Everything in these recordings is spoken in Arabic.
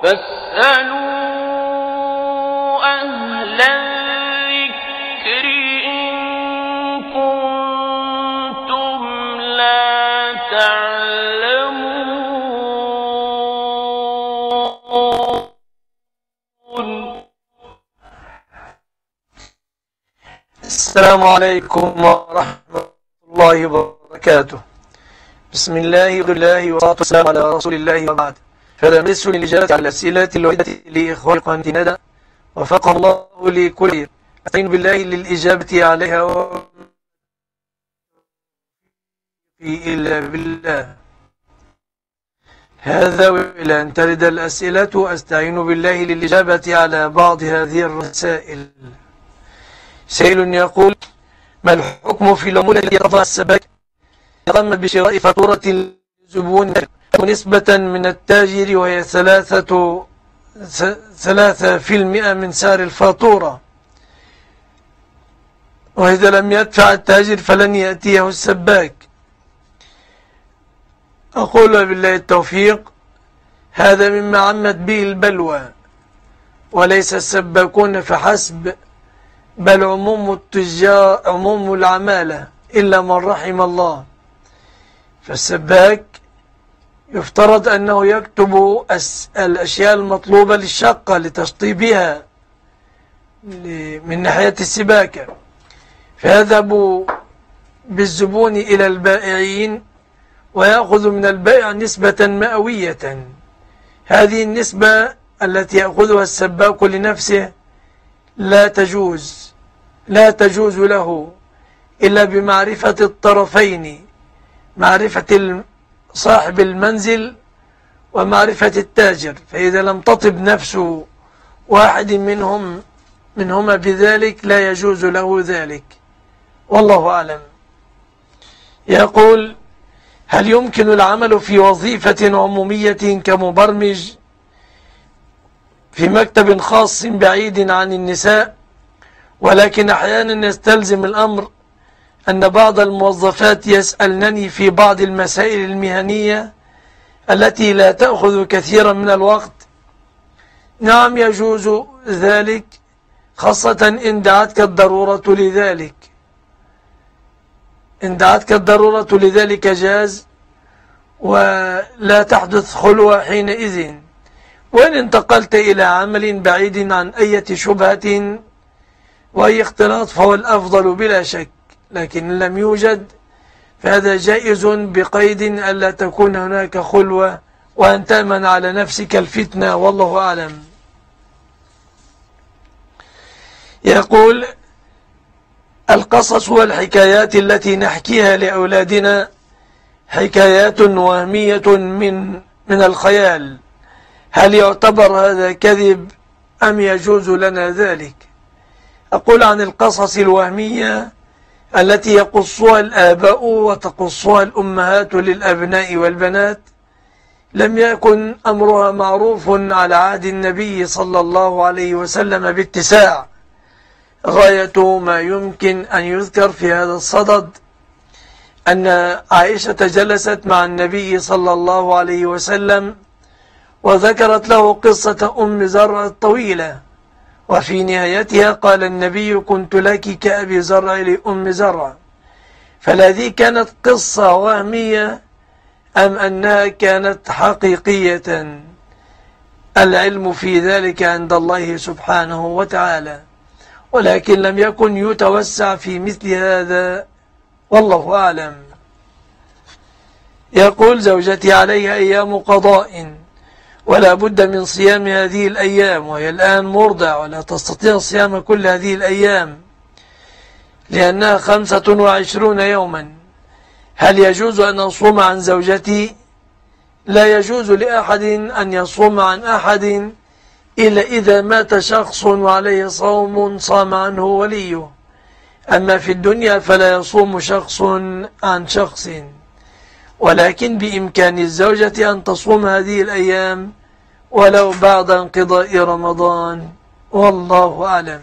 فاسألوا أهل الذكر إن كنتم لا تعلمون. السلام عليكم ورحمة الله وبركاته. بسم الله والصلاة والسلام على رسول الله وبعد. فلنمس للإجابة على الأسئلة الواردة لإخوان قناة ندى وفق الله لكل خير. أستعين بالله للإجابة عليها إلا بالله. هذا وإلى أن ترد الأسئلة أستعين بالله للإجابة على بعض هذه الرسائل. سائل يقول: ما الحكم في العمولة التي يرفعها السباك قام بشراء فاتورة الزبون نسبة من التاجر وهي 3% من سعر الفاتورة، وإذا لم يدفع التاجر فلن يأتيه السباك؟ أقول بالله التوفيق، هذا مما عمت به البلوى، وليس السباكون فحسب، بل عموم التجار عموم العمالة إلا من رحم الله. فالسباك يفترض أنه يكتب الأشياء المطلوبة للشقة لتشطيبها من ناحية السباكة، فيذهب بالزبون إلى البائعين ويأخذ من البائع نسبة مئوية. هذه النسبة التي يأخذها السباك لنفسه لا تجوز له إلا بمعرفة الطرفين، معرفة صاحب المنزل ومعرفة التاجر. فإذا لم تطب نفس واحد منهما بذلك لا يجوز له ذلك، والله أعلم. يقول: هل يمكن العمل في وظيفة عمومية كمبرمج في مكتب خاص بعيد عن النساء، ولكن أحيانا يستلزم الأمر أن بعض الموظفات يسألنني في بعض المسائل المهنية التي لا تأخذ كثيرا من الوقت؟ نعم، يجوز ذلك، خاصة إن دعتك الضرورة لذلك. إن دعتك الضرورة لذلك جاز، ولا تحدث خلوة حينئذ. وإن انتقلت إلى عمل بعيد عن أي شبهة وأي اختلاط فهو الأفضل بلا شك، لكن إن لم يوجد فهذا جائز بقيد ألا تكون هناك خلوة وأن تأمن على نفسك الفتنة، والله أعلم. يقول: القصص والحكايات التي نحكيها لأولادنا حكايات وهمية من الخيال، هل يعتبر هذا كذب أم يجوز لنا ذلك؟ أقول عن القصص الوهمية التي يقصها الآباء وتقصها الأمهات للأبناء والبنات، لم يكن أمرها معروف على عهد النبي صلى الله عليه وسلم باتساع. غاية ما يمكن أن يذكر في هذا الصدد أن عائشة جلست مع النبي صلى الله عليه وسلم وذكرت له قصة أم زرع الطويلة، وفي نهايتها قال النبي: كنت لك كأبي زرع لأم زرع. فالذي كانت قصة وهمية أم أنها كانت حقيقية؟ العلم في ذلك عند الله سبحانه وتعالى، ولكن لم يكن يتوسع في مثل هذا، والله أعلم. يقول: زوجتي عليها أيام قضاء ولا بد من صيام هذه الأيام، وهي الآن مرضع ولا تستطيع صيام كل هذه الأيام لأنها 25 يوما. هل يجوز أن أصوم عن زوجتي؟ لا يجوز لأحد أن يصوم عن أحد إلا إذا مات شخص وعليه صوم صام عنه وليه. أما في الدنيا فلا يصوم شخص عن شخص، ولكن بإمكان الزوجة أن تصوم هذه الأيام ولو بعد انقضاء رمضان، والله أعلم.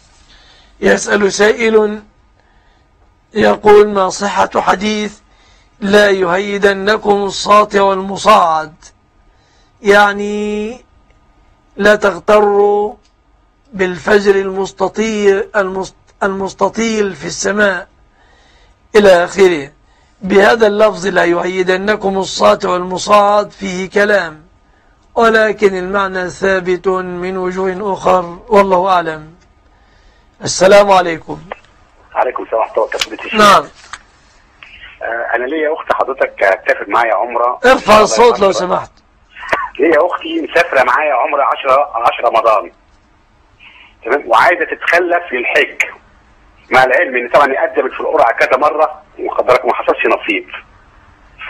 يسأل سائل يقول: ما صحة حديث لا يهيدنكم الساطع والمصاعد، يعني لا تغتروا بالفجر المستطيل في السماء إلى آخره. بهذا اللفظ لا يهيدنكم الساطع والمصاعد فيه كلام، ولكن المعنى ثابت من وجوه أخر، والله أعلم. السلام عليكم. عليكم السلام ورحمة الله وبركاته. نعم. أنا ليا أخت حضرتك هتسافر معايا عمرة. ارفع الصوت لو سمحت. ليا أختي مسافرة معايا عمرة 10 رمضان، تمام، وعايزة تتخلف للحج، مع العلم إن طبعا قدمت في القرعة كذا مرة وخبرك ما حصلش نصيب. ف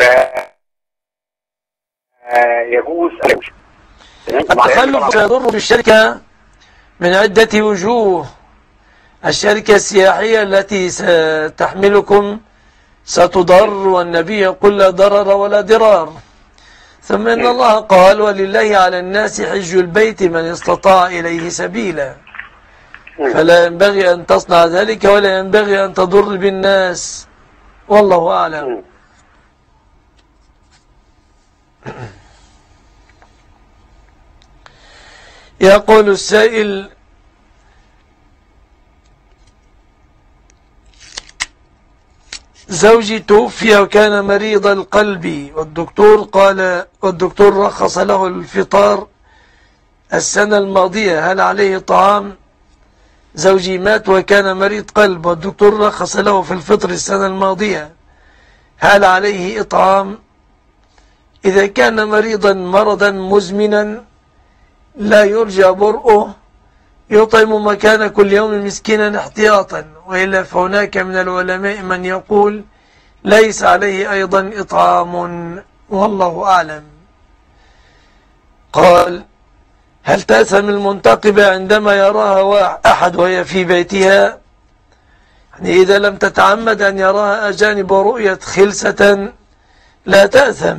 يجوز التخلف يضر بالشركة من عدة وجوه. الشركة السياحية التي ستحملكم ستضر، والنبي يقول لا ضرر ولا ضرار. ثم إن الله قال ولله على الناس حج البيت من استطاع إليه سبيلا، فلا ينبغي أن تصنع ذلك ولا ينبغي أن تضر بالناس، والله أعلم. يقول السائل: زوجي توفي وكان مريض القلب، والدكتور رخص له الفطار السنة الماضية، هل عليه طعام؟ زوجي مات وكان مريض قلب، والدكتور رخص له في الفطر السنة الماضية، هل عليه إطعام؟ إذا كان مريضا مرضا مزمنا لا يرجى برؤه يطعم مكان كل يوم مسكينا احتياطا، وإلا فهناك من العلماء من يقول ليس عليه أيضا إطعام، والله أعلم. قال: هل تأثم المنتقبة عندما يراها أحد وهي في بيتها؟ يعني إذا لم تتعمد أن يراها أجانب ورؤية خلسة لا تأثم.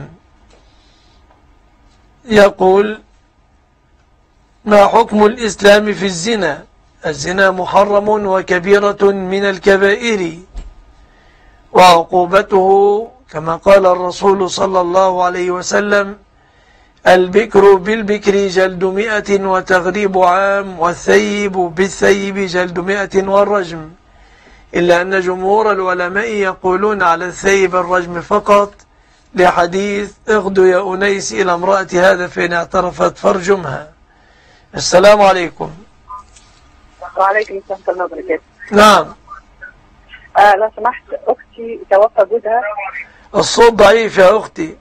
يقول: ما حكم الإسلام في الزنا؟ الزنا محرم وكبيرة من الكبائر، وعقوبته كما قال الرسول صلى الله عليه وسلم: البكر بالبكر جلد 100 وتغريب عام، والثيب بالثيب جلد 100 والرجم، إلا أن جمهور العلماء يقولون على الثيب الرجم فقط، لحديث: اغدو يا أنيس إلى امرأة هذا فإن اعترفت فارجمها. السلام عليكم. وعليكم السلام ورحمة الله وبركاته. نعم. لو سمحت، أختي توفى جوزها. الصوت ضعيف يا أختي.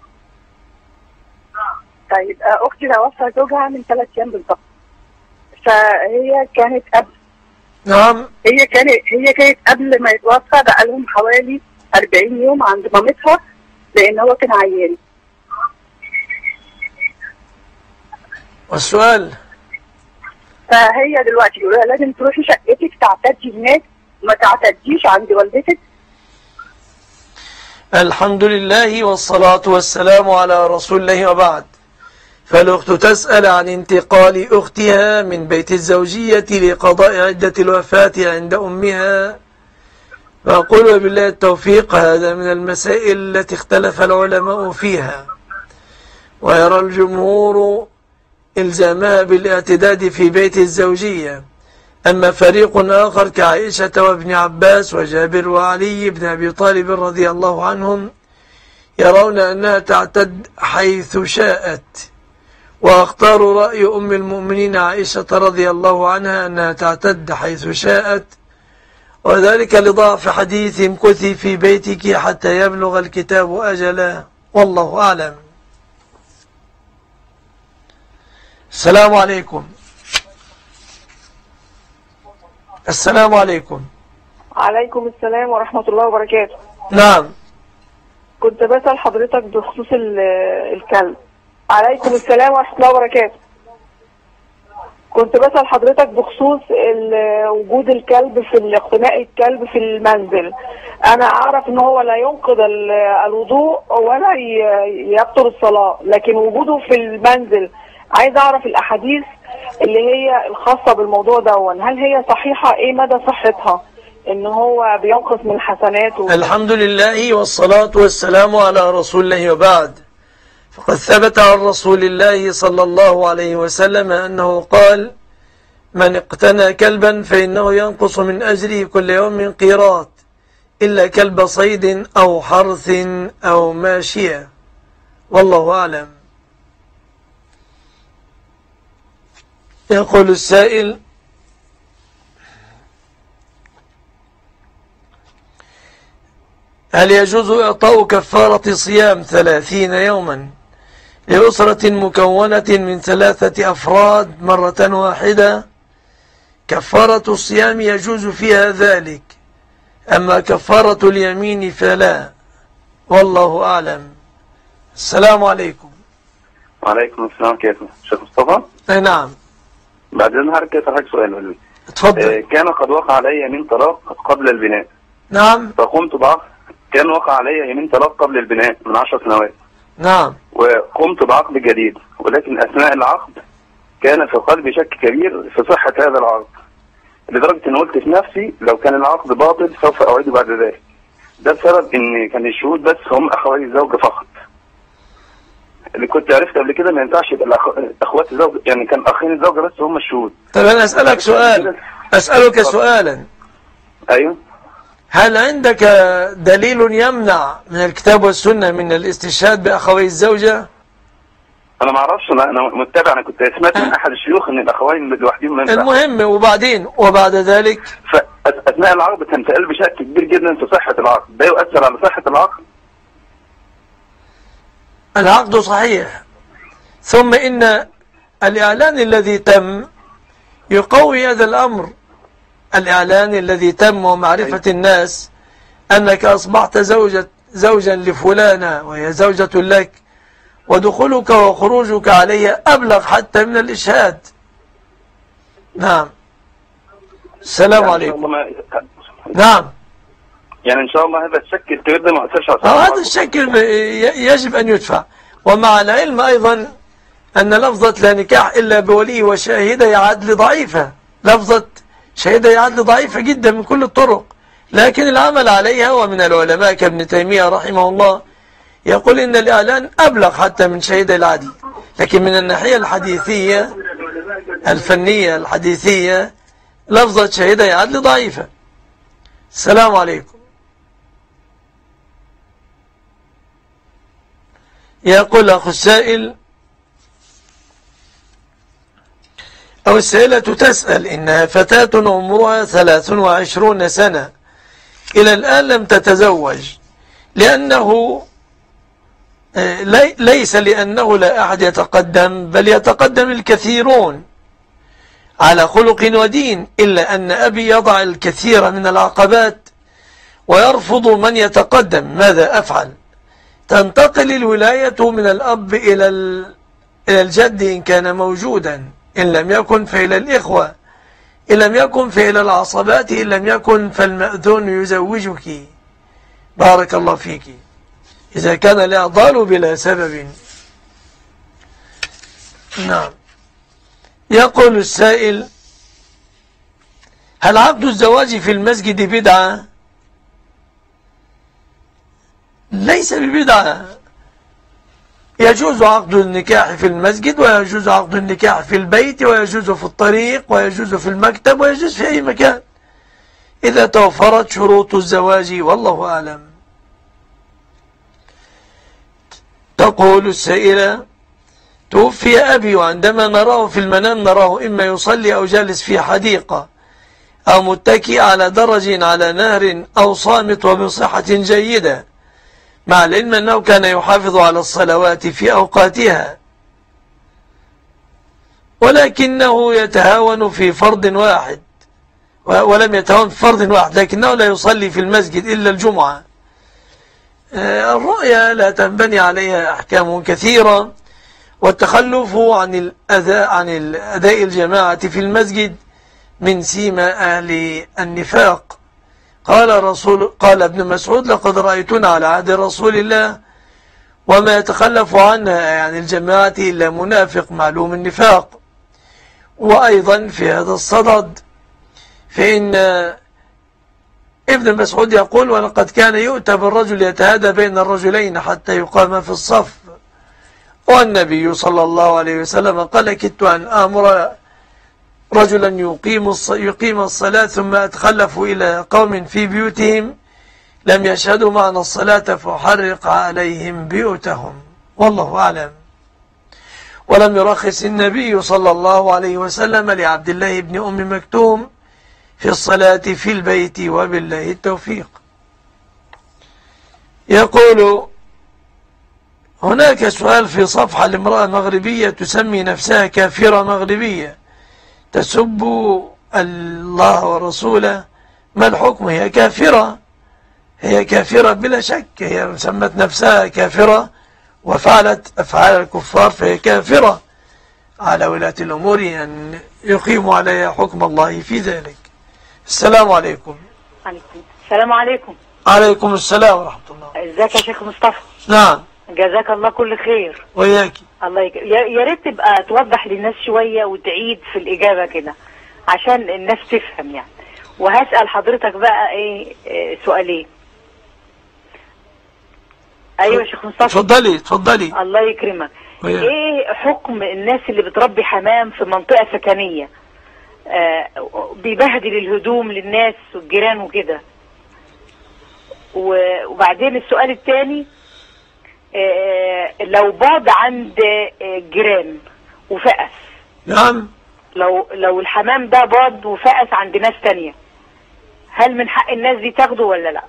طيب، أختي توفى زوجها من 3 أيام بالضبط، فهي كانت قبل. نعم. هي كانت قبل ما يتوفى بقى لهم حوالي 40 يوم عند مامتها، لأن هو كان عيان. والسؤال؟ فهي دلوقتي بيقولوا لها لازم تروحي شقتك تعتدي هناك، ما تعتديش عند والدتك. الحمد لله والصلاة والسلام على رسول الله، وبعد. فالأخت تسأل عن انتقال أختها من بيت الزوجية لقضاء عدة الوفاة عند أمها، فأقول بالله التوفيق، هذا من المسائل التي اختلف العلماء فيها، ويرى الجمهور إلزامها بالاعتداد في بيت الزوجية. أما فريق آخر كعائشة وابن عباس وجابر وعلي بن أبي طالب رضي الله عنهم يرون أنها تعتد حيث شاءت، واختار رأي أم المؤمنين عائشة رضي الله عنها أنها تعتد حيث شاءت، وذلك لضعف حديث: امكثي في بيتك حتى يبلغ الكتاب أجله، والله أعلم. السلام عليكم. السلام عليكم. عليكم السلام ورحمة الله وبركاته. نعم. كنت بسأل حضرتك بخصوص الكلب. عليكم السلام ورحمة الله وبركاته. كنت بسأل حضرتك بخصوص وجود الكلب في اقتناء الكلب في المنزل. أنا أعرف إن هو لا ينقض الوضوء ولا يبطل الصلاة، لكن وجوده في المنزل عايز أعرف الأحاديث اللي هي الخاصة بالموضوع ده، هل هي صحيحة؟ إيه مدى صحتها؟ ان هو بينقص من حسناته. الحمد لله والصلاة والسلام على رسول الله، وبعد. فقد ثبت عن رسول الله صلى الله عليه وسلم أنه قال: من اقتنى كلبا فإنه ينقص من أجره كل يوم قيراط إلا كلب صيد أو حرث أو ماشية، والله أعلم. يقول السائل: هل يجوز إعطاء كفارة صيام 30 يوما لأسرة مكونة من 3 أفراد مرة واحدة؟ كفارة الصيام يجوز فيها ذلك، أما كفارة اليمين فلا، والله أعلم. السلام عليكم. وعليكم السلام. كيف شيخ مصطفى؟ أي نعم. بعدين هركز على سؤال. اتفضل. كان قد وقع علي يمين طلاق قبل البناء. نعم. فقمت كان وقع علي يمين طلاق قبل البناء من 10 سنوات. نعم. وقمت بعقد جديد، ولكن أثناء العقد كان في قلبي شك كبير في صحة هذا العقد، لدرجة أن قلت في نفسي لو كان العقد باطل سوف أعيده بعد ذلك. ده بسبب أن كان الشهود بس هم أخواتي الزوجة فقط. اللي كنت عرفت قبل كده ما ينفعش يبقى أخوات الزوجة، يعني كان أخين الزوجة بس هم الشهود. طب أنا أسألك سؤال، أسألك سؤالا. أيوه. هل عندك دليل يمنع من الكتاب والسنة من الاستشهاد بأخوي الزوجة؟ أنا ما أعرفش، أنا متابع. أنا كنت سمعت من أحد الشيوخ إن الأخوين لوحدهم ما ينفعش. المهم، وبعد ذلك فأثناء العقد كان في قلبي شك كبير جدا في صحة العقد. ده يؤثر على صحة العقد؟ العقد صحيح، ثم إن الإعلان الذي تم يقوي هذا الأمر. الإعلان الذي تم ومعرفة الناس أنك أصبحت زوجا لفلانة وهي زوجة لك، ودخولك وخروجك عليها أبلغ حتى من الإشهاد. نعم. السلام يعني عليكم. نعم. يعني إن شاء الله هذا الشك الكبير ده ما أثرش على هذا الشك يجب أن يدفع. ومع العلم أيضا أن لفظة لا نكاح إلا بولي وشاهدة عدل ضعيفة، لفظة شهادة عدل ضعيفة جدا من كل الطرق، لكن العمل عليها. ومن العلماء كابن تيمية رحمه الله يقول إن الإعلان أبلغ حتى من شهادة العدل، لكن من الناحية الحديثية الفنية الحديثية لفظة شهادة عدل ضعيفة. السلام عليكم. يقول أخو السائل أو السائلة تسأل: إنها فتاة عمرها 23 سنة إلى الآن لم تتزوج، لأنه ليس لأنه لا أحد يتقدم، بل يتقدم الكثيرون على خلق ودين، إلا أن أبي يضع الكثير من العقبات ويرفض من يتقدم. ماذا أفعل؟ تنتقل الولاية من الأب إلى الجد إن كان موجودا، إن لم يكن فإلى الإخوة، إن لم يكن فإلى العصبات، إن لم يكن فالمأذون يزوجك. بارك الله فيك. إذا كان الإعضال بلا سبب. نعم. يقول السائل: هل عقد الزواج في المسجد بدعة؟ ليس ببدعة. يجوز عقد النكاح في المسجد، ويجوز عقد النكاح في البيت، ويجوز في الطريق، ويجوز في المكتب، ويجوز في أي مكان إذا توفرت شروط الزواج، والله أعلم. تقول السائلة: توفي أبي، وعندما نراه في المنام نراه إما يصلي أو جالس في حديقة أو متكئ على درج على نهر أو صامت وبصحة جيدة، مع العلم أنه كان يحافظ على الصلوات في أوقاتها، ولكنه يتهاون في فرض واحد، ولم يتهاون في فرض واحد، لكنه لا يصلي في المسجد إلا الجمعة. الرؤيا لا تنبني عليها أحكام كثيرة، والتخلف عن أداء الجماعة في المسجد من سيما أهل النفاق. قال ابن مسعود: لقد رأيتنا على عهد رسول الله وما يتخلف عنها يعني الجماعة إلا منافق معلوم النفاق. وأيضا في هذا الصدد فإن ابن مسعود يقول: ولقد كان يؤتى بالرجل يتهادى بين الرجلين حتى يقام في الصف. والنبي صلى الله عليه وسلم قال: كدت أن آمر رجلا يقيم الصلاة ثم أتخلف إلى قوم في بيوتهم لم يشهدوا معنا الصلاة فأحرق عليهم بيوتهم. والله أعلم. ولم يرخص النبي صلى الله عليه وسلم لعبد الله بن أم مكتوم في الصلاة في البيت، وبالله التوفيق. يقول: هناك سؤال في صفحة لامرأة مغربية تسمي نفسها كافرة مغربية تسب الله ورسوله، ما الحكم؟ هي كافرة بلا شك، هي سمت نفسها كافرة وفعلت أفعال الكفار، فهي كافرة. على ولاة الأمور أن يقيموا عليها حكم الله في ذلك. السلام عليكم. السلام عليكم. عليكم السلام ورحمة الله. ازيك يا شيخ مصطفى؟ نعم. جزاك الله كل خير. وياك. الله يا ريت تبقى توضح للناس شوية وتعيد في الإجابة كده عشان الناس تفهم يعني. وهسأل حضرتك بقى سؤالين. ايوه يا شيخ مصطفى. اتفضلي. الله يكرمك. ايه حكم الناس اللي بتربي حمام في منطقة سكنية بيبهدل الهدوم للناس والجيران وكده؟ وبعدين السؤال الثاني، لو بعد عند جيران وفقس. نعم. لو الحمام ده بعد وفقس عند ناس تانية، هل من حق الناس دي تاخده ولا لا؟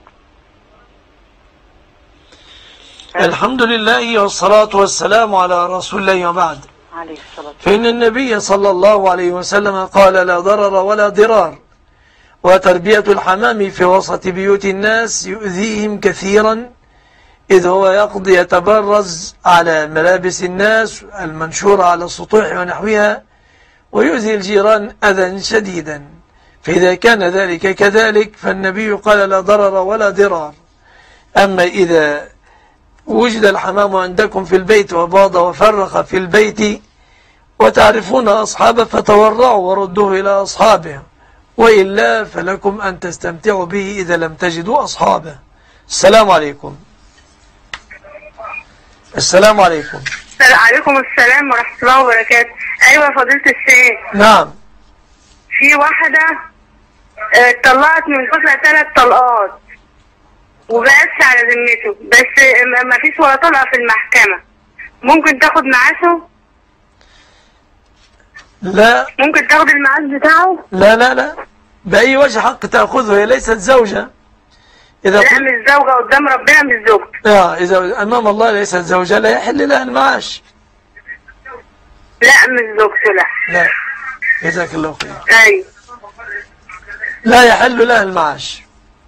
الحمد لله والصلاة والسلام على رسول الله وبعد. عليه الصلاة. فإن النبي صلى الله عليه وسلم قال: لا ضرر ولا ضرار. وتربية الحمام في وسط بيوت الناس يؤذيهم كثيرا، إذ هو يتبرز على ملابس الناس المنشورة على السطوح ونحوها، ويؤذي الجيران أذى شديدا. فإذا كان ذلك كذلك فالنبي قال: لا ضرر ولا ضرار. أما إذا وجد الحمام عندكم في البيت وباض وفرق في البيت وتعرفون أصحابه فتورعوا وردوه إلى أصحابه، وإلا فلكم أن تستمتعوا به إذا لم تجدوا أصحابه. السلام عليكم. السلام عليكم. عليكم السلام ورحمة الله وبركاته. أيوة فضيلة الشيخ. نعم. في واحدة طلقت من جوزها 3 طلقات وبقتش على ذمته، بس ما فيش ولا طلقة في المحكمة، ممكن تاخد معاشه؟ لا. ممكن تاخد المعاش بتاعه؟ لا بأي وجه حق تأخذه؟ هي ليست زوجة. لا مش زوجة، قدام ربنا مش زوجة. إذا أمام الله ليست زوجة لا يحل لها المعاش. لا مش زوجته. لا. جزاك الله خير. أيوة. لا يحل لها المعاش.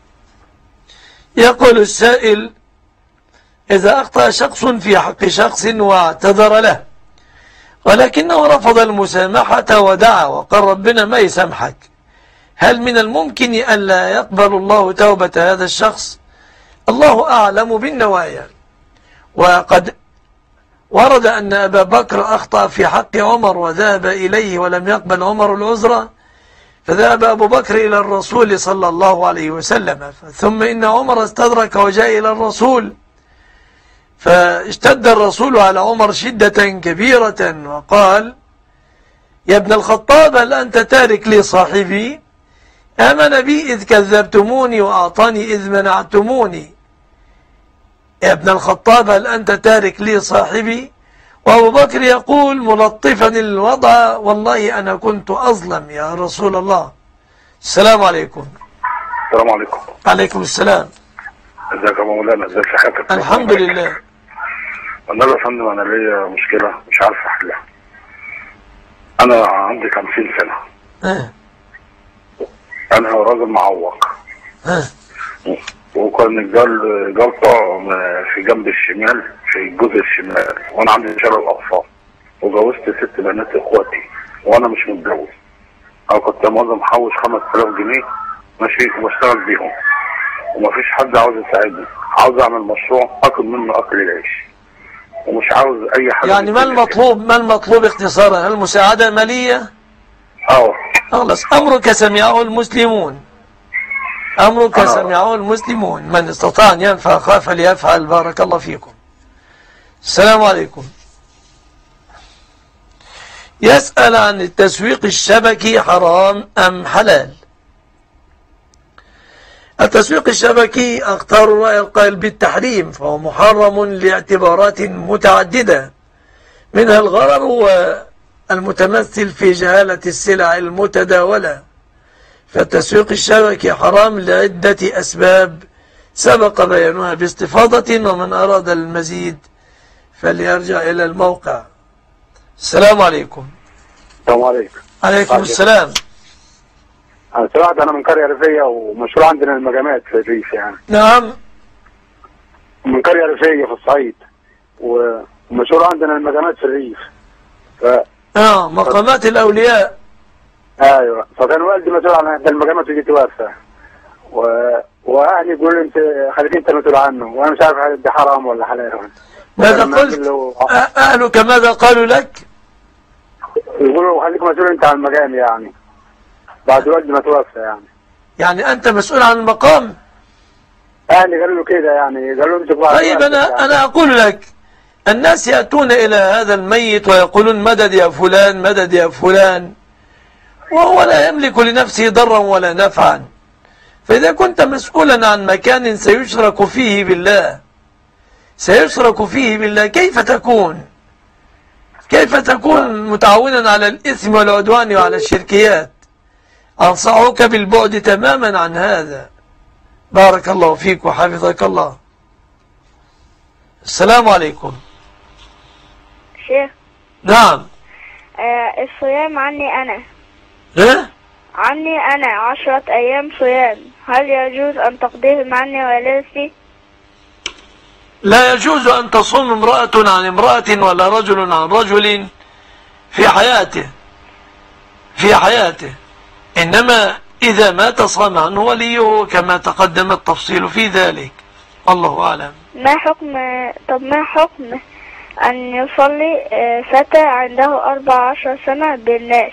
يقول السائل: إذا أخطأ شخص في حق شخص واعتذر له ولكنه رفض المسامحة ودعا وقال ربنا ما يسامحك، هل من الممكن أن لا يقبل الله توبة هذا الشخص؟ الله أعلم بالنوايا. وقد ورد أن أبا بكر أخطأ في حق عمر وذهب إليه ولم يقبل عمر العذر، فذهب أبو بكر إلى الرسول صلى الله عليه وسلم، ثم إن عمر استدرك وجاء إلى الرسول، فاشتد الرسول على عمر شدة كبيرة وقال: يا ابن الخطاب هل أنت تارك لي صاحبي؟ آمن بي إذ كذبتموني وأعطاني إذ منعتموني. يا ابن الخطاب هل أنت تارك لي صاحبي؟ وأبو بكر يقول ملطفا الوضع: والله أنا كنت أظلم يا رسول الله. السلام عليكم. السلام عليكم. عليكم السلام. ازيك يا مولانا؟ ازي صحتك؟ الحمد لله. انا يا فندم انا ليا مشكله مش عارف احلها. انا عندي 50 سنه. انا راجل معوق. وكان جلطه في جنب الشمال في الجزء الشمال، وانا عندي شلل اطفال، وجوزت 6 بنات اخواتي وانا مش متجوز. انا كنت موظف محوش 5000 جنيه ماشي وبشتغل بيهم، ومفيش حد عاوز يساعدني. عاوز اعمل مشروع اكل منه اكل العيش، ومش عاوز اي حاجه. يعني ما المطلوب اختصارا؟ هل المساعده ماليه؟ خلاص، امرك سمعه المسلمون. أمرك سمعه المسلمون، من استطاع أن ينفع أخاه فليفعل. بارك الله فيكم. السلام عليكم. يسأل عن التسويق الشبكي حرام أم حلال؟ التسويق الشبكي أختار رأي القائل بالتحريم، فهو محرم لاعتبارات متعددة، منها الغرر والمتمثل في جهالة السلع المتداولة. فالتسويق الشبكي حرام لعدة أسباب سبق بيانها باستفاضة، ومن أراد المزيد فليرجع إلى الموقع. السلام عليكم. السلام عليكم. عليكم السلام. أنا سمعت، أنا من قرية ريفية ومشهور عندنا المجامات في الريف يعني. نعم. من قرية ريفية في الصعيد ومشهور عندنا المجامات في الريف. مقامات الأولياء. ايوه، فكان والدي مسؤول عن احدى المجامات وجيت توفى، واهلي يقولوا لي انت خليك انت مسؤول عنه، وانا مش عارف هل ده حرام ولا حلال. ماذا قلت؟ اهلك ماذا قالوا لك؟ يقولوا خليك مسؤول انت عن المجام يعني، بعد والدي ما توفى يعني انت مسؤول عن المقام؟ اهلي قالوا له كده يعني، قالوا له طيب انا اقول لك، الناس ياتون الى هذا الميت ويقولون مدد يا فلان، مدد يا فلان، وهو لا يملك لنفسه ضرا ولا نفعا. فإذا كنت مسؤولا عن مكان سيشرك فيه بالله، كيف تكون متعاونا على الإثم والعدوان وعلى الشركيات؟ أنصحك بالبعد تماما عن هذا. بارك الله فيك وحفظك الله. السلام عليكم. شيخ. نعم. الصيام عني أنا. إيه؟ عني أنا 10 أيام صيام، هل يجوز أن تقضيهم عني وليسي؟ لا يجوز أن تصوم امرأة عن امرأة ولا رجل عن رجل في حياته، إنما إذا مات صام عنه وليه كما تقدم التفصيل في ذلك. الله أعلم. ما حكم أن يصلي فتى عنده 14 سنة بالناس؟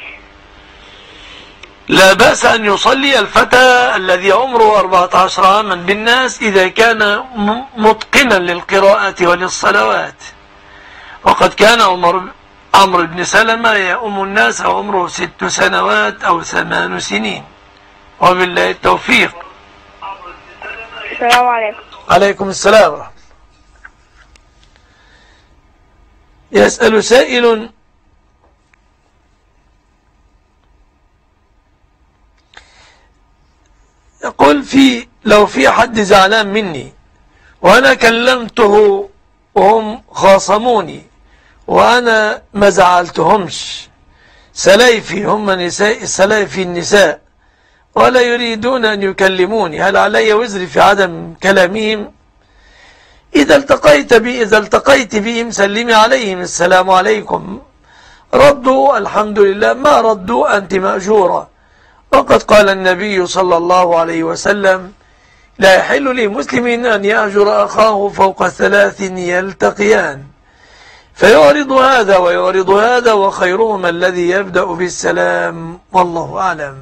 لا بأس أن يصلي الفتى الذي عمره 14 عاما بالناس إذا كان متقنا للقراءة وللصلوات. وقد كان عمرو بن سلمة يؤم الناس وعمره 6 سنوات أو 8 سنين. وبالله التوفيق. السلام عليكم. عليكم السلام ورحمة الله. يسأل سائل: يقول لو في حد زعلان مني وأنا كلمته وهم خاصموني وأنا ما زعلتهمش، سلايفي هم نساء، سلايفي النساء، ولا يريدون أن يكلموني، هل علي وزري في عدم كلامهم؟ إذا التقيت بهم سلمي عليهم السلام عليكم، ردوا الحمد لله، ما ردوا أنت مأجورة. وقد قال النبي صلى الله عليه وسلم: لا يحل لمسلم أن يأجر أخاه فوق 3 يلتقيان، فيعرض هذا ويعرض هذا، وخيرهما الذي يبدأ بالسلام، والله أعلم.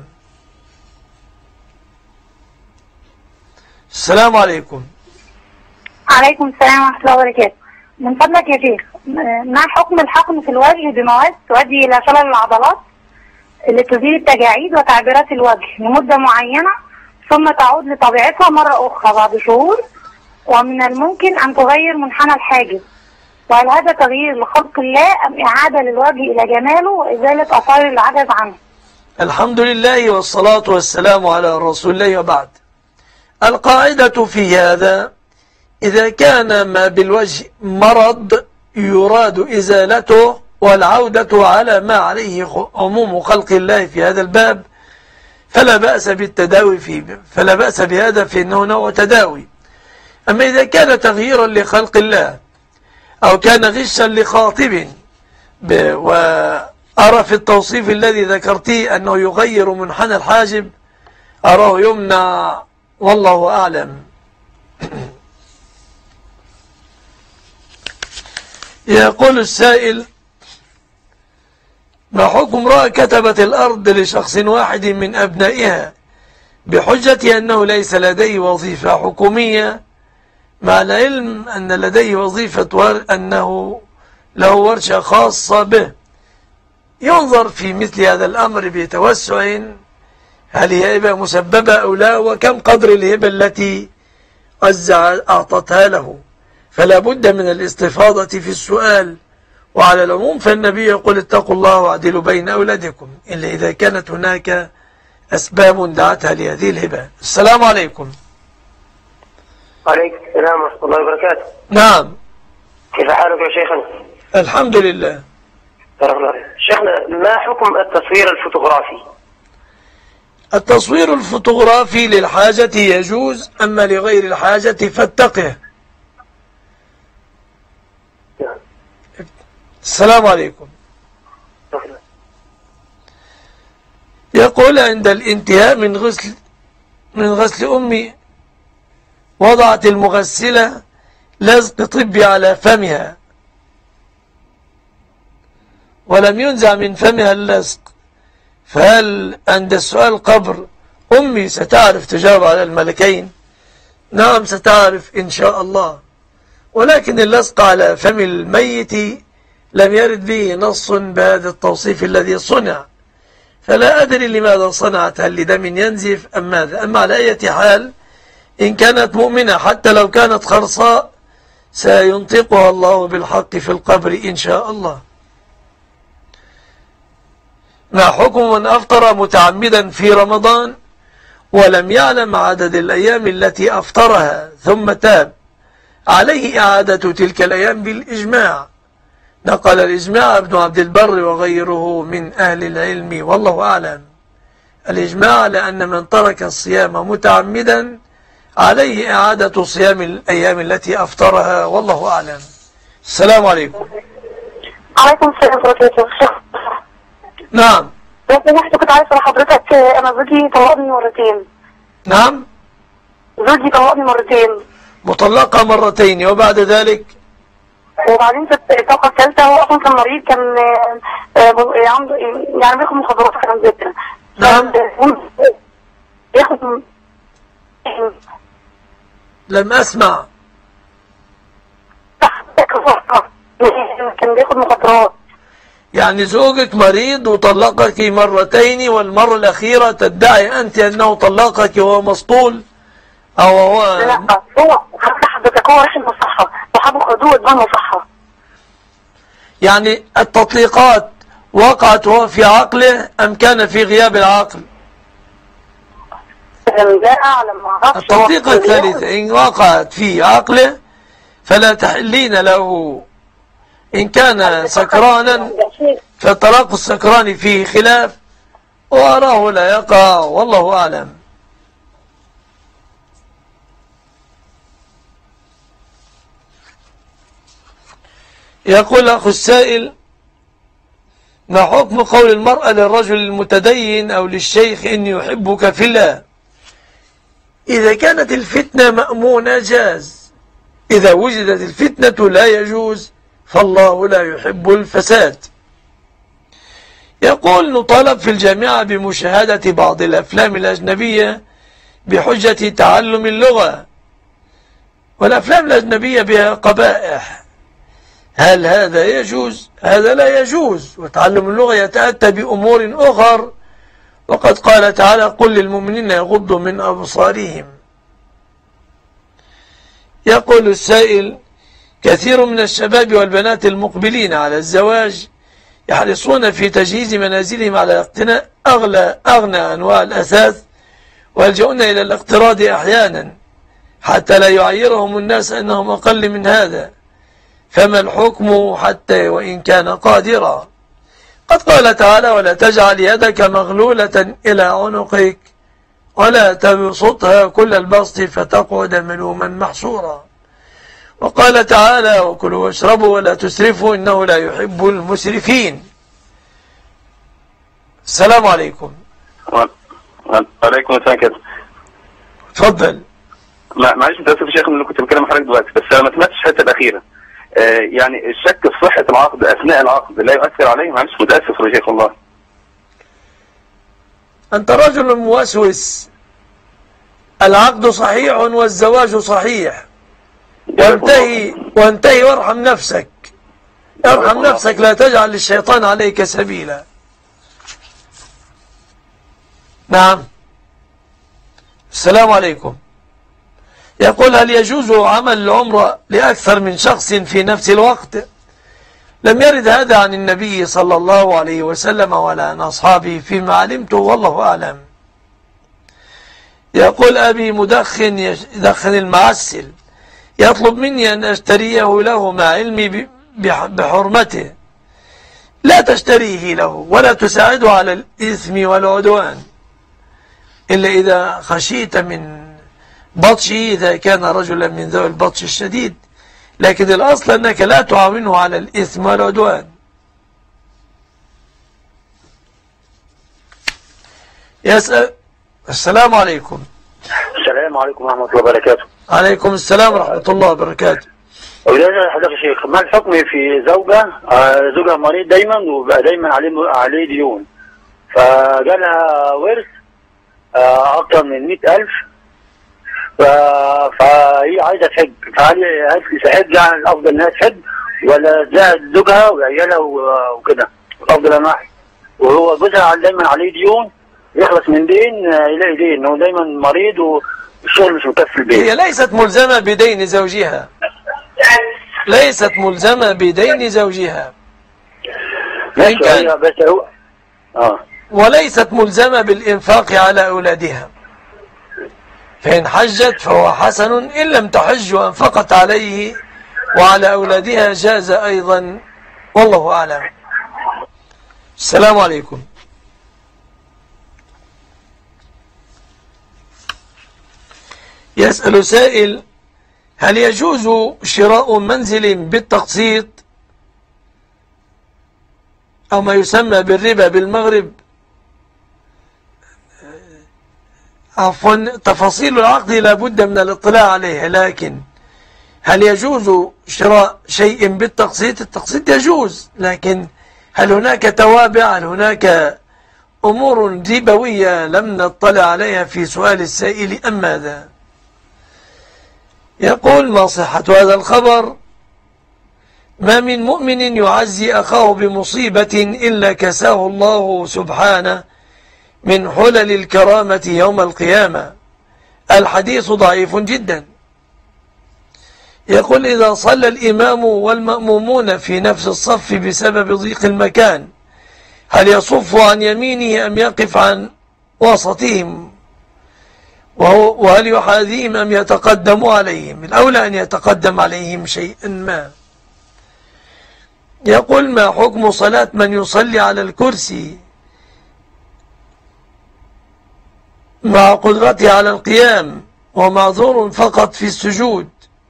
السلام عليكم. عليكم السلام ورحمة الله وبركاته. من فضلك يا شيخ، ما حكم الحقن في الوجه بمواد تؤدي إلى شلل العضلات اللي تزيل التجاعيد وتعبيرات الوجه لمدة معينة ثم تعود لطبيعتها مرة أخرى بعد شهور، ومن الممكن أن تغير منحنى الحاجز، وهل هذا تغيير لخلق الله أم إعادة للوجه إلى جماله وإزالة أثار العجز عنه؟ الحمد لله والصلاة والسلام على رسول الله، وبعد. القاعدة في هذا: إذا كان ما بالوجه مرض يراد إزالته والعودة على ما عليه عموم خلق الله في هذا الباب، فلا بأس بالتداوي فيه، فلا بأس بهذا، فإنه نوع تداوي. أما إذا كان تغييرا لخلق الله أو كان غشا لخاطب، وأرى في التوصيف الذي ذكرتيه أنه يغير منحنى الحاجب، أراه يمنع، والله أعلم. يقول السائل: ما حكم امرأة كتبت الأرض لشخص واحد من أبنائها بحجة أنه ليس لديه وظيفة حكومية، مع العلم أن لديه وظيفة أنه له ورشة خاصة به. ينظر في مثل هذا الأمر بتوسع، هل هي هبة مسببة أو لا، وكم قدر الهبة التي أعطتها له، فلا بد من الاستفاضة في السؤال. وعلى العموم فالنبي يقول اتقوا الله واعدلوا بين أولادكم، إلا إذا كانت هناك أسباب دعتها لهذه الهبة. السلام عليكم. وعليكم السلام ورحمة الله وبركاته. نعم، كيف حالك يا شيخنا؟ الحمد لله. بارك الله فيك. شيخنا، ما حكم التصوير الفوتوغرافي؟ التصوير الفوتوغرافي للحاجة يجوز، أما لغير الحاجة فاتقه. السلام عليكم. يقول عند الانتهاء من غسل أمي وضعت المغسلة لزق طبي على فمها ولم ينزع من فمها اللزق، فهل عند السؤال قبر أمي ستعرف تجاوب على الملكين؟ نعم ستعرف إن شاء الله، ولكن اللزق على فم الميت لم يرد به نص بهذا التوصيف الذي صنع، فلا أدري لماذا صنعت، هل لدم ينزف أم ماذا. أما على أي حال إن كانت مؤمنة حتى لو كانت خرصاء سينطقها الله بالحق في القبر إن شاء الله. ما حكم من أفطر متعمدا في رمضان ولم يعلم عدد الأيام التي أفطرها ثم تاب؟ عليه إعادة تلك الأيام بالإجماع، نقل الإجماع ابن عبد البر وغيره من أهل العلم، والله أعلم. الإجماع لأن من ترك الصيام متعمدا عليه إعادة صيام الأيام التي أفطرها، والله أعلم. السلام عليكم. عليكم السلام ورحمة الله. نعم. لو سمحت كنت عايز حضرتك، أنا زوجي طلقني مرتين. نعم. زوجي طلقني مرتين. مطلقة مرتين وبعد ذلك؟ وبعدين في الطلقة الثالثة هو أصلا كان مريض، كان عنده يعني بياخد مخدرات كان ذكر. نعم. بياخد لم أسمع. كان بياخد مخدرات. يعني زوجك مريض وطلقك مرتين، والمرة الأخيرة تدعي أنت أنه طلقك وهو مسطول أو هو؟ لا، هو حضرتك هو راح المصحة وحبوا خدوه ادوه المصحة. يعني التطليقات وقعت وهو في عقله أم كان في غياب العقل؟ لا أعلم، ما أعرفش. التطليقة الثالثة إن وقعت في عقله فلا تحلين له. إن كان سكرانا فطلاق السكران فيه خلاف، وأراه لا يقع، والله أعلم. يقول أخو السائل: ما حكم قول المرأة للرجل المتدين أو للشيخ إني يحبك في الله؟ إذا كانت الفتنة مأمونة جاز، إذا وجدت الفتنة لا يجوز، فالله لا يحب الفساد. يقول: نطالب في الجامعة بمشاهدة بعض الأفلام الأجنبية بحجة تعلم اللغة، والأفلام الأجنبية بها قبائح، هل هذا يجوز؟ هذا لا يجوز، وتعلم اللغة يتأتى بأمور أخر، وقد قال تعالى: قل للمؤمنين يغضوا من أبصارهم. يقول السائل: كثير من الشباب والبنات المقبلين على الزواج يحرصون في تجهيز منازلهم على اقتناء أغنى أنواع الأثاث، ويلجؤون إلى الاقتراض أحيانا حتى لا يعيرهم الناس أنهم أقل من هذا، فما الحكم حتى وإن كان قادرا؟ قد قال تعالى: ولا تجعل يدك مغلولة إلى عنقك ولا تبسطها كل البسط فتقعد ملوما محسورا. وقال تعالى: وكلوا واشربوا ولا تسرفوا إنه لا يحب المسرفين. السلام عليكم. وعليكم السلام كده. تفضل. معلش متأسف يا شيخ اللي كنت بتكلم حضرتك دلوقتي، بس انا ما سمعتش الحته الاخيره. يعني الشك في صحه العقد اثناء العقد لا يؤثر عليه؟ معلش متأسف يا شيخ والله. أنت رجل موسوس، العقد صحيح والزواج صحيح. وانتهي وارحم نفسك، ارحم نفسك، لا تجعل للشيطان عليك سبيلا. نعم. السلام عليكم. يقول: هل يجوز عمل العمرة لأكثر من شخص في نفس الوقت؟ لم يرد هذا عن النبي صلى الله عليه وسلم ولا عن أصحابه فيما علمته، والله أعلم. يقول: أبي مدخن يدخن المعسل، يطلب مني أن أشتريه له مع علمي بحرمته. لا تشتريه له ولا تساعده على الإثم والعدوان، إلا إذا خشيت من بطشه، إذا كان رجلا من ذوي البطش الشديد، لكن الأصل أنك لا تعاونه على الإثم والعدوان. يسأل: السلام عليكم. السلام عليكم ورحمة الله وبركاته. عليكم السلام ورحمة الله وبركاته. أولاد حضرتك يا شيخ، ما الحكم في زوجها مريض دايما وبقى دايما عليه ديون، فجالها ورث أكتر من 100,000، فهي عايزة تحج، فهل تحج يعني الأفضل إنها تحج ولا تساعد زوجها وعيالها وكده؟ الأفضل أنا أحج، وهو جوزها دايما عليه ديون، يخلص من دين يلاقي دين، هو دايما مريض والشغل مش مكفي البيت. هي ليست ملزمة بدين زوجها، ليست ملزمة بدين زوجها، فإن كان بس هو وليست ملزمة بالإنفاق على أولادها، فإن حجت فهو حسن، إن لم تحج وأنفقت عليه وعلى أولادها جاز أيضا، والله أعلم. السلام عليكم. يسأل سائل: هل يجوز شراء منزل بالتقسيط أو ما يسمى بالربا بالمغرب؟ عفوا، تفاصيل العقد لا بد من الاطلاع عليها، لكن هل يجوز شراء شيء بالتقسيط؟ التقسيط يجوز، لكن هل هناك توابع؟ هل هناك أمور ربوية لم نطلع عليها في سؤال السائل أم ماذا؟ يقول: ما صحة هذا الخبر؟ ما من مؤمن يعزي أخاه بمصيبة إلا كساه الله سبحانه من حلل الكرامة يوم القيامة. الحديث ضعيف جدا. يقول: إذا صلى الإمام والمأمومون في نفس الصف بسبب ضيق المكان، هل يصف عن يمينه أم يقف عن وسطهم؟ وهل يحاذيهم أم يتقدم عليهم؟ الأولى أن يتقدم عليهم شيئا ما. يقول: ما حكم صلاة من يصلي على الكرسي مع قدرته على القيام ومعذور فقط في السجود،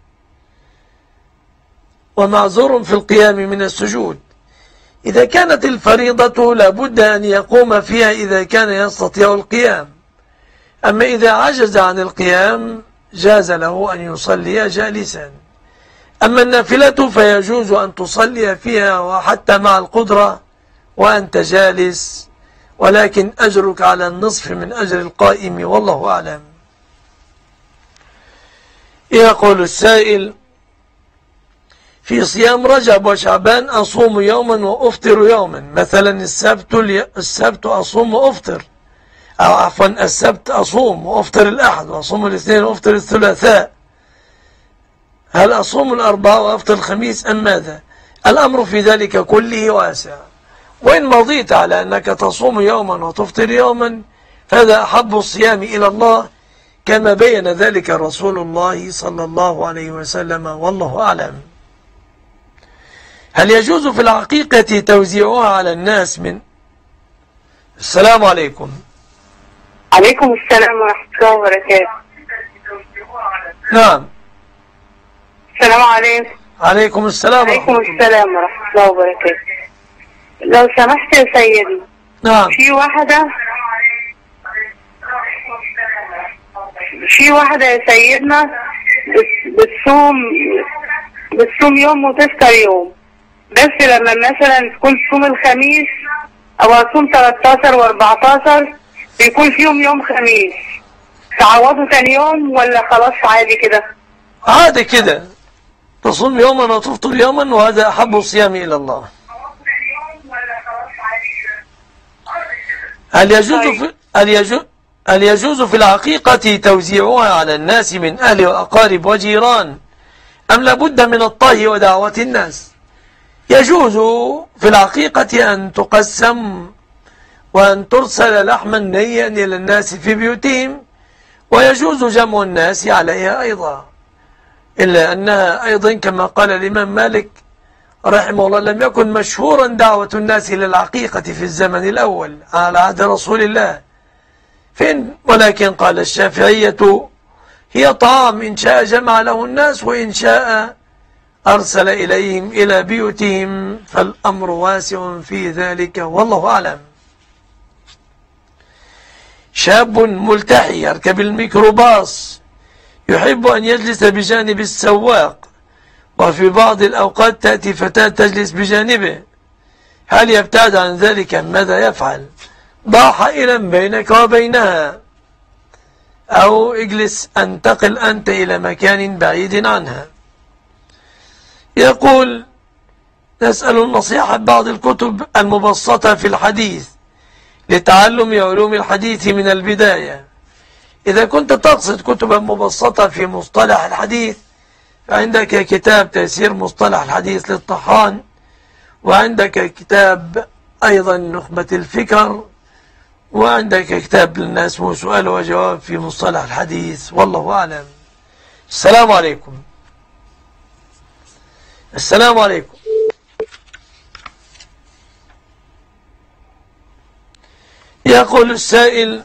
ومعذور في القيام من السجود؟ إذا كانت الفريضة لابد أن يقوم فيها إذا كان يستطيع القيام، أما إذا عجز عن القيام جاز له أن يصلي جالسا. أما النافلة فيجوز أن تصلي فيها وحتى مع القدرة وأنت جالس، ولكن أجرك على النصف من أجر القائم، والله أعلم. يقول السائل: في صيام رجب وشعبان أصوم يوما وأفطر يوما، مثلا السبت أصوم وأفطر، أو عفوا السبت أصوم وأفطر الأحد، وأصوم الاثنين وأفطر الثلاثاء، هل أصوم الأربعاء وأفطر الخميس أم ماذا؟ الأمر في ذلك كله واسع، وإن مضيت على أنك تصوم يوما وتفطر يوما فهذا أحب الصيام إلى الله، كما بين ذلك رسول الله صلى الله عليه وسلم، والله أعلم. هل يجوز في العقيقة توزيعها على الناس من؟ السلام عليكم. عليكم السلام ورحمة الله وبركاته. نعم. السلام عليكم. عليكم السلام. عليكم السلام ورحمة الله وبركاته. لو سمحت يا سيدي. نعم. في واحدة يا سيدنا بتصوم يوم وتفطر يوم، بس لما مثلا تكون تصوم الخميس او تصوم 13 و14 بيكون فيهم يوم خميس، تعوضوا ثاني يوم ولا خلاص عادي كده؟ عادي كده، تصوم يوما وتفطر يوما، وهذا أحب الصيام إلى الله. هل يجوز في العقيقة توزيعها على الناس من أهل وأقارب وجيران، أم لابد من الطهي ودعوة الناس؟ يجوز في العقيقة أن تقسم وأن ترسل لحما نيئا إلى الناس في بيوتهم، ويجوز جمع الناس عليها أيضا، إلا أنها أيضا كما قال الإمام مالك رحمه الله لم يكن مشهورا دعوة الناس إلى العقيقة في الزمن الأول على عهد رسول الله، ولكن قال الشافعية هي طعام إن شاء جمع له الناس، وإن شاء أرسل إليهم إلى بيوتهم، فالأمر واسع في ذلك والله أعلم. شاب ملتحي يركب الميكروباص يحب أن يجلس بجانب السواق، وفي بعض الأوقات تأتي فتاة تجلس بجانبه، هل يبتعد عن ذلك؟ ماذا يفعل؟ ضع حائلا بينك وبينها، أو اجلس انتقل أنت إلى مكان بعيد عنها. يقول نسأل النصيحة بعض الكتب المبسطة في الحديث لتعلم علوم الحديث من البداية. إذا كنت تقصد كتبا مبسطة في مصطلح الحديث، فعندك كتاب تيسير مصطلح الحديث للطحان، وعندك كتاب أيضا نخبة الفكر، وعندك كتاب لنا اسمه سؤال وجواب في مصطلح الحديث والله أعلم. السلام عليكم. السلام عليكم. يقول السائل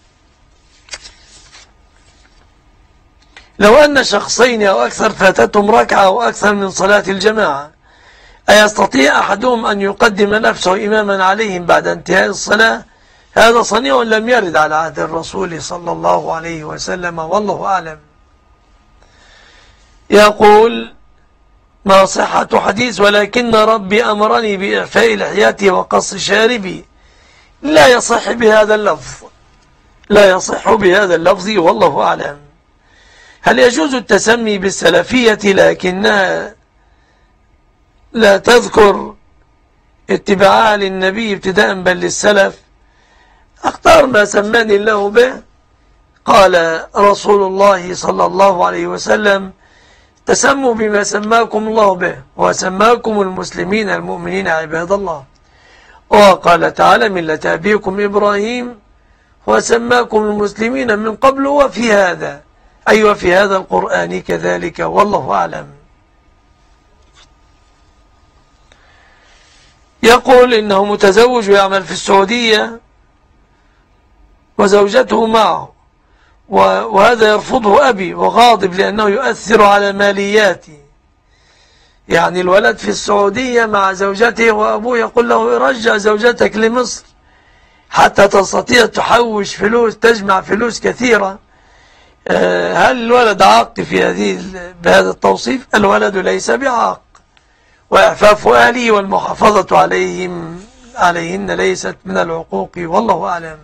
لو أن شخصين أو أكثر فاتتهم ركعة أو أكثر من صلاة الجماعة، أيستطيع أحدهم أن يقدم نفسه إماما عليهم بعد انتهاء الصلاة؟ هذا صنيع لم يرد على عهد الرسول صلى الله عليه وسلم والله أعلم. يقول ما صحة حديث ولكن ربي أمرني بإعفاء لحيتي وقص شاربي؟ لا يصح بهذا اللفظ، لا يصح بهذا اللفظ والله أعلم. هل يجوز التسمي بالسلفية لكنها لا تذكر اتباعها للنبي ابتداء بل للسلف؟ اختار ما سماني الله به. قال رسول الله صلى الله عليه وسلم تسموا بما سماكم الله به، وسماكم المسلمين المؤمنين عباد الله. وقال تعالى ملة أبيكم إبراهيم وسماكم المسلمين من قبل وفي هذا، أي وفي هذا القرآن كذلك والله أعلم. يقول إنه متزوج ويعمل في السعودية وزوجته معه، وهذا يرفضه أبي وغاضب لأنه يؤثر على مالياتي. يعني الولد في السعودية مع زوجته وأبوه يقول له رجع زوجتك لمصر حتى تستطيع تحوش فلوس، تجمع فلوس كثيرة. هل الولد عاق بهذا التوصيف؟ الولد ليس بعاق، وإعفاف أهله والمحافظة عليهن ليست من العقوق والله أعلم.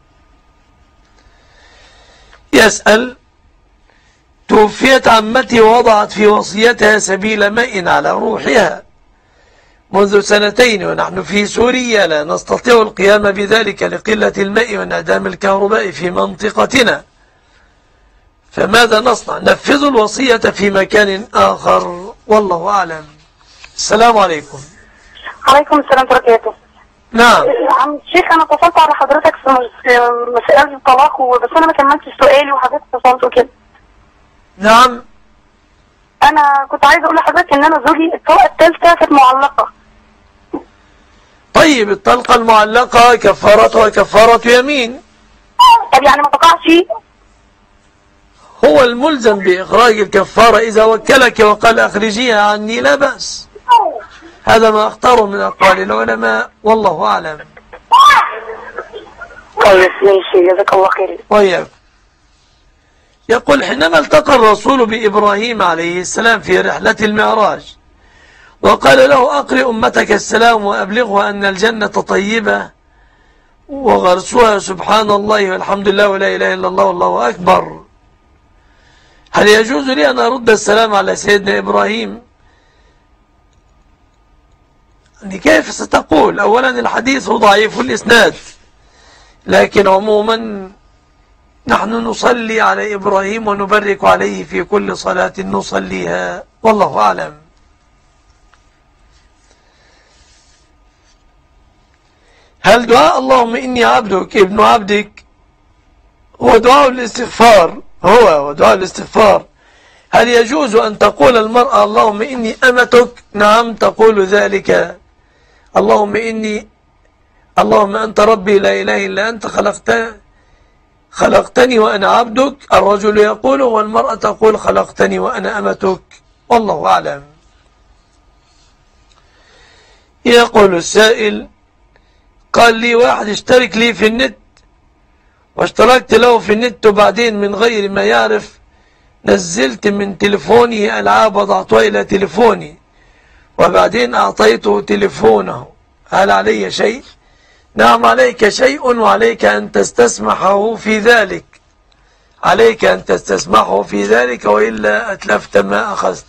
يسأل توفيت عمتي ووضعت في وصيتها سبيل ماء على روحها منذ 2 ونحن في سوريا لا نستطيع القيام بذلك لقلة الماء وانعدام الكهرباء في منطقتنا، فماذا نصنع؟ نفذ الوصية في مكان آخر والله أعلم. السلام عليكم. عليكم السلام ورحمة الله وبركاته. نعم. عم الشيخ أنا اتصلت على حضرتك في مسألة الطلاق، بس أنا ما كملتش سؤالي وحضرتك اتصلت وكده. نعم. أنا كنت عايز أقول لحضرتك إن أنا زوجي الطلقة الثالثة كانت معلقة. طيب الطلقة المعلقة كفارتها كفارة يمين. طب يعني ما تقعش؟ هو الملزم بإخراج الكفارة إذا وكلك وقال أخرجيها عني لا بأس. هذا ما اختاره من أقوال العلماء والله أعلم. طيب ماشي جزاك الله خير. طيب. يقول حينما التقى الرسول بإبراهيم عليه السلام في رحلة المعراج وقال له أقرئ أمتك السلام وأبلغها أن الجنة طيبة، وغرسها سبحان الله والحمد لله ولا إله إلا الله والله أكبر. هل يجوز لي أن أرد السلام على سيدنا إبراهيم؟ كيف ستقول؟ أولا الحديث ضعيف الإسناد، لكن عموما نحن نصلي على إبراهيم ونبرك عليه في كل صلاة نصليها، والله أعلم. هل دعاء اللهم إني عبدك ابن عبدك هو دعاء الاستغفار؟ هو دعاء الاستغفار. هل يجوز أن تقول المرأة اللهم إني أمتك؟ نعم تقول ذلك. اللهم أنت ربي لا إله إلا أنت خلقتني وأنا عبدك. الرجل يقول والمرأة تقول خلقتني وأنا أمتك، والله أعلم. يقول السائل قال لي واحد اشترك لي في النت واشتركت له في النت، وبعدين من غير ما يعرف نزلت من تلفوني ألعاب وضعتها إلى تلفوني، وبعدين أعطيته تلفونه، هل علي شيء؟ نعم عليك شيء، وعليك أن تستسمحه في ذلك، عليك أن تستسمحه في ذلك، وإلا أتلفت ما أخذت.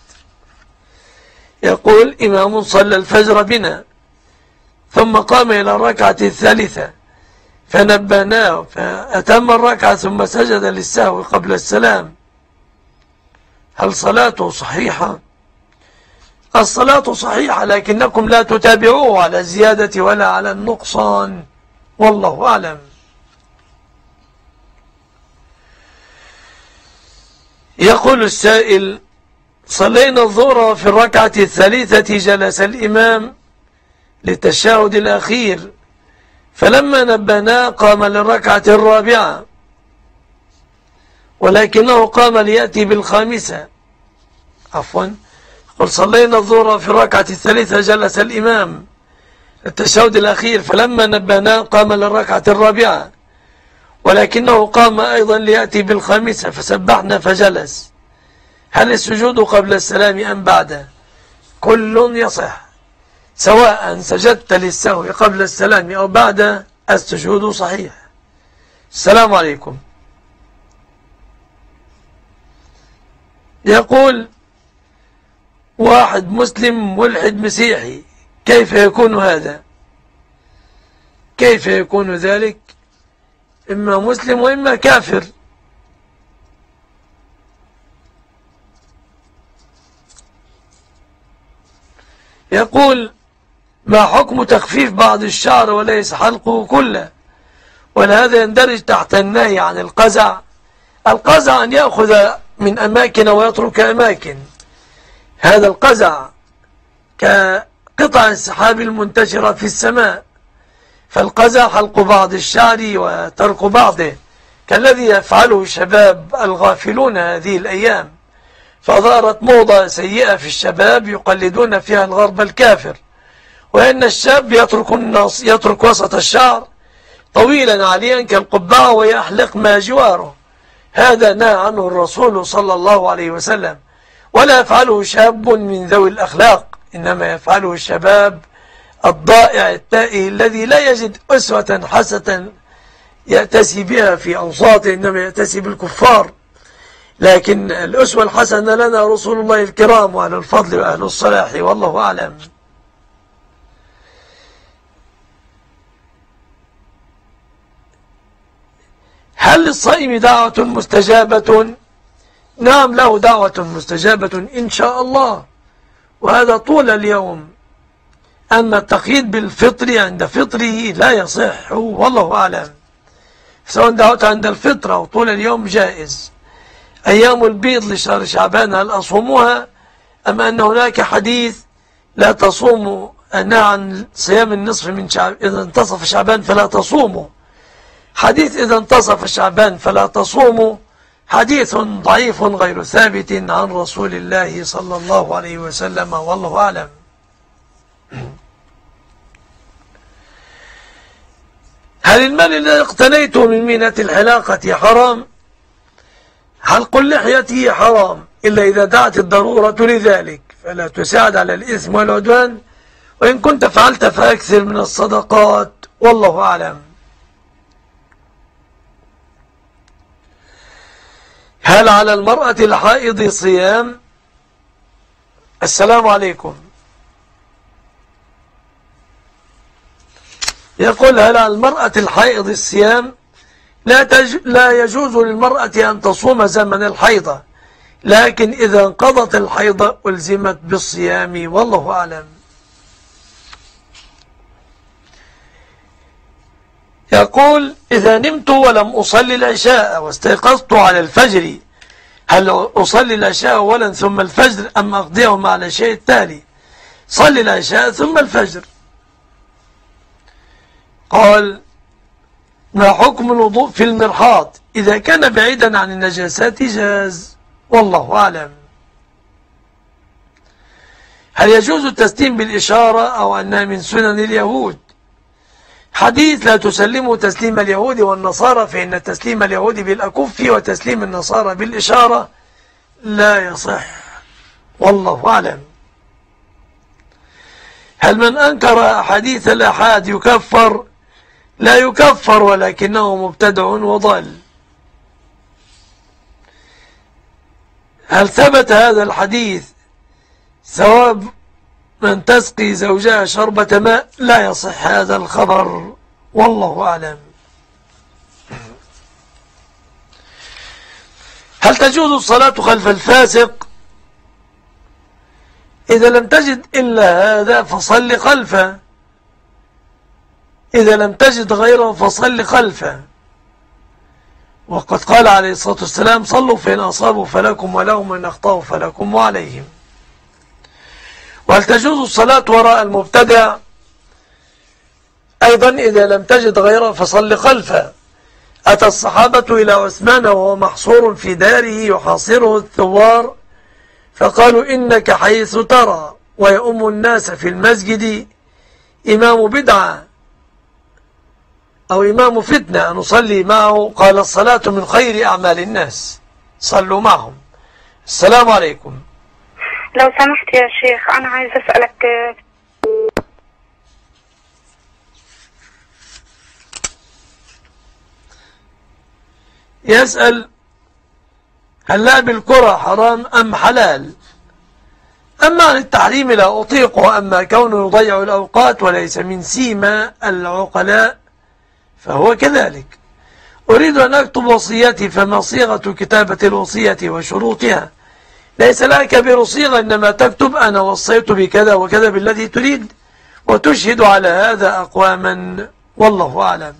يقول إمام صلى الفجر بنا ثم قام إلى الركعة الثالثة فنبهناه فأتم الركعة ثم سجد للسهو قبل السلام، هل صلاته صحيحة؟ الصلاة صحيحة، لكنكم لا تتابعوه على الزيادة ولا على النقصان، والله أعلم. يقول السائل صلينا الظهر في الركعة الثالثة جلس الإمام للتشهد الأخير، فلما نبهناه قام للركعة الرابعة، ولكنه قام ليأتي بالخامسة. قل صلينا الظهر في الركعة الثالثة جلس الإمام للتشهد الأخير، فلما نبهناه قام للركعة الرابعة، ولكنه قام أيضا ليأتي بالخامسة، فسبحنا فجلس. هل السجود قبل السلام أم بعده؟ كل يصح، سواء سجدت للسهو قبل السلام أو بعد، السجود صحيح. السلام عليكم. يقول واحد مسلم ملحد مسيحي، كيف يكون هذا؟ كيف يكون ذلك؟ إما مسلم وإما كافر. يقول ما حكم تخفيف بعض الشعر وليس حلقه كله؟ ولهذا يندرج تحت النهي عن القزع. القزع أن يأخذ من أماكن ويترك أماكن، هذا القزع كقطع السحاب المنتشرة في السماء، فالقزع حلق بعض الشعر وترك بعضه، كالذي يفعله الشباب الغافلون هذه الأيام، فظهرت موضة سيئة في الشباب يقلدون فيها الغرب الكافر، وأن الشاب يترك وسط الشعر طويلا عاليا كالقبعة ويحلق ما جواره. هذا نهى عنه الرسول صلى الله عليه وسلم، ولا يفعله شاب من ذوي الأخلاق، إنما يفعله الشباب الضائع التائه الذي لا يجد أسوة حسنة يأتسي بها في أوساطه، إنما يأتسي بالكفار. لكن الأسوة الحسنة لنا رسول الله الكرام وأهل الفضل وأهل الصلاح، والله أعلم. هل للصائم دعوة مستجابة؟ نعم له دعوة مستجابة إن شاء الله، وهذا طول اليوم. أما التقييد بالفطر عند فطره لا يصح، والله أعلم. سواء دعوت عند الفطر أو طول اليوم جائز. أيام البيض لشهر شعبان هل أصومها؟ أم أن هناك حديث لا تصوموا عن صيام النصف من شعبان، إذا انتصف شعبان فلا تصوموا. حديث إذا انتصف شعبان فلا تصوموا حديث ضعيف غير ثابت عن رسول الله صلى الله عليه وسلم، والله أعلم. هل المال الذي اقتنيته من مينة الحلاقة حرام؟ حلق اللحية حرام إلا إذا دعت الضرورة لذلك، فلا تساعد على الإثم والعدوان، وإن كنت فعلت فأكثر من الصدقات، والله أعلم. هل على المرأة الحائض صيام؟ السلام عليكم. يقول هل على المرأة الحائض الصيام؟ لا يجوز للمرأة أن تصوم زمن الحيضة، لكن إذا انقضت الحيضة ألزمت بالصيام، والله أعلم. يقول إذا نمت ولم أصلي العشاء واستيقظت على الفجر، هل أصلي العشاء أولا ثم الفجر أم أقضيهما على الشيء التالي؟ صلي العشاء ثم الفجر. قال ما حكم الوضوء في المرحاض؟ إذا كان بعيدا عن النجاسات جاز، والله أعلم. هل يجوز التسليم بالإشارة أو أنها من سنن اليهود؟ حديث لا تسلموا تسليم اليهود والنصارى، فإن تسليم اليهود بالأكف وتسليم النصارى بالإشارة لا يصح، والله أعلم. هل من أنكر أحاديث الآحاد يكفر؟ لا يكفر، ولكنه مبتدع وضال. هل ثبت هذا الحديث ثواب من تسقي زوجها شربة ماء؟ لا يصح هذا الخبر، والله أعلم. هل تجوز الصلاة خلف الفاسق؟ إذا لم تجد إلا هذا فصل خلفه، إذا لم تجد غيره فصل خلفه. وقد قال عليه الصلاة والسلام صلوا فإن أصابوا فلكم ولهم إن أخطأوا فلكم وعليهم. وهل تجوز الصلاة وراء المبتدع؟ أيضا إذا لم تجد غيره فصل خلفه. أتى الصحابة إلى عثمان وهو محصور في داره يحاصره الثوار، فقالوا إنك حيث ترى ويؤم الناس في المسجد إمام بدعة أو إمام فتنة نصلي معه؟ قال الصلاة من خير أعمال الناس، صلوا معهم. السلام عليكم. لو سمحت يا شيخ أنا عايز أسألك. يسأل هل لعب الكرة حرام أم حلال؟ أما عن التحريم لا أطيقه، أما كونه يضيع الأوقات وليس من سيما العقلاء فهو كذلك. أريد أن أكتب وصيتي، فما صيغة كتابة الوصية وشروطها؟ ليس لها كبير صيغة، إنما تكتب أنا وصيت بكذا وكذا بالذي تريد، وتشهد على هذا أقواما، والله أعلم.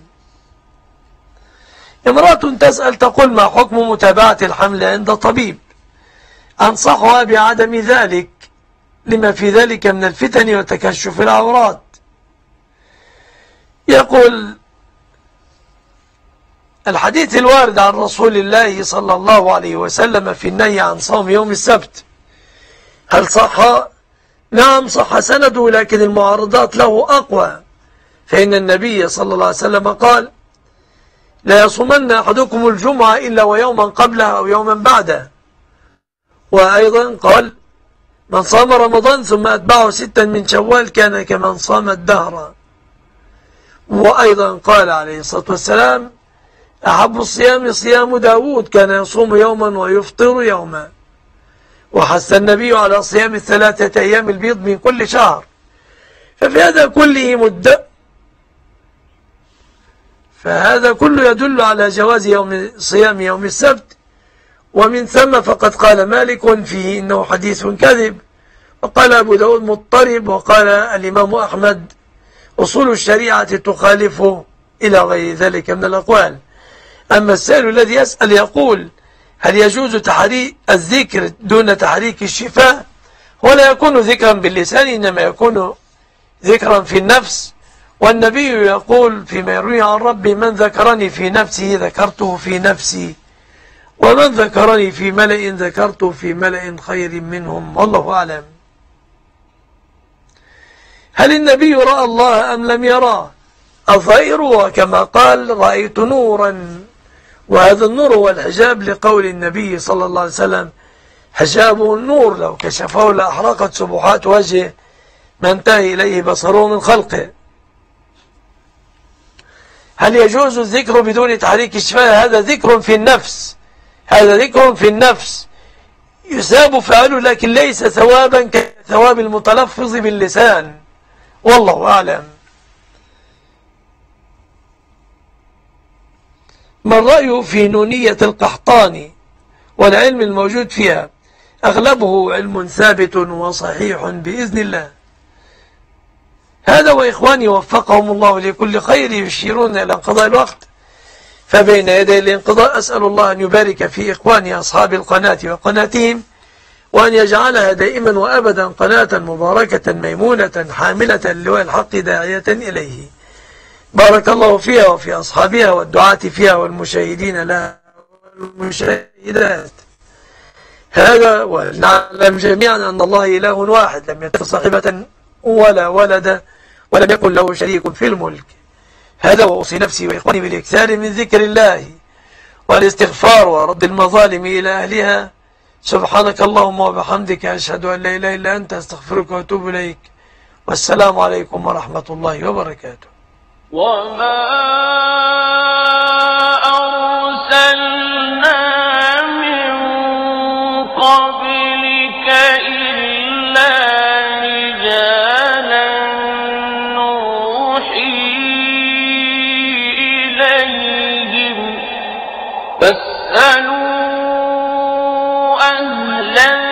امرأة تسأل تقول ما حكم متابعة الحمل عند طبيب؟ أنصحها بعدم ذلك لما في ذلك من الفتن وتكشف العورات. يقول الحديث الوارد عن رسول الله صلى الله عليه وسلم في النهي عن صوم يوم السبت هل صح؟ نعم صح سنده، لكن المعارضات له أقوى، فإن النبي صلى الله عليه وسلم قال لا يصومن أحدكم الجمعة إلا ويوما قبلها أو يوما بعده. وأيضا قال من صام رمضان ثم أتبعه 6 من شوال كان كمن صام الدهر. وأيضا قال عليه الصلاة والسلام أحب الصيام صيام داود كان يصوم يوما ويفطر يوما. وحث النبي على صيام 3 أيام البيض من كل شهر. فهذا كله يدل على جواز صيام يوم السبت، ومن ثم فقد قال مالك فيه إنه حديث كذب، وقال أبو داود مضطرب، وقال الإمام أحمد أصول الشريعة تخالفه، إلى غير ذلك من الأقوال. أما السائل الذي يسأل يقول هل يجوز تحريك الذكر دون تحريك الشفاه؟ ولا يكون ذكرا باللسان، إنما يكون ذكرا في النفس. والنبي يقول فيما يروي عن ربي من ذكرني في نفسه ذكرته في نفسي، ومن ذكرني في ملأ ذكرته في ملأ خير منهم، والله أعلم. هل النبي رأى الله أم لم يراه؟ الظاهر وكما قال رأيت نورا، وهذا النور هو الحجاب، لقول النبي صلى الله عليه وسلم حجابه النور لو كشفه لأحرقت سبحات وجهه ما انتهى إليه بصره من خلقه. هل يجوز الذكر بدون تحريك الشفاه؟ هذا ذكر في النفس، هذا ذكر في النفس يثاب فعله، لكن ليس ثوابا كثواب المتلفظ باللسان، والله أعلم. ما الرأي في نونية القحطاني والعلم الموجود فيها؟ أغلبه علم ثابت وصحيح بإذن الله. هذا وإخواني وفقهم الله لكل خير يشيرون إلى انقضاء الوقت، فبين يدي الانقضاء أسأل الله أن يبارك في إخواني أصحاب القناة وقناتهم، وأن يجعلها دائما وأبدا قناة مباركة ميمونة حاملة لواء الحق داعية إليه. بارك الله فيها وفي أصحابها والدعاة فيها والمشاهدين لها والمشاهدات. هذا ونعلم جميعا أن الله إله واحد، لم يتخذ صاحبة ولا ولد ولم يكن له شريك في الملك. هذا وأوصي نفسي وإخواني بالإكثار من ذكر الله والاستغفار ورد المظالم إلى أهلها. سبحانك اللهم وبحمدك، أشهد أن لا إله إلا أنت، أستغفرك وأتوب إليك، والسلام عليكم ورحمة الله وبركاته. وما أرسلنا من قبلك إلا رجالا نوحي إليهم فاسألوا أهل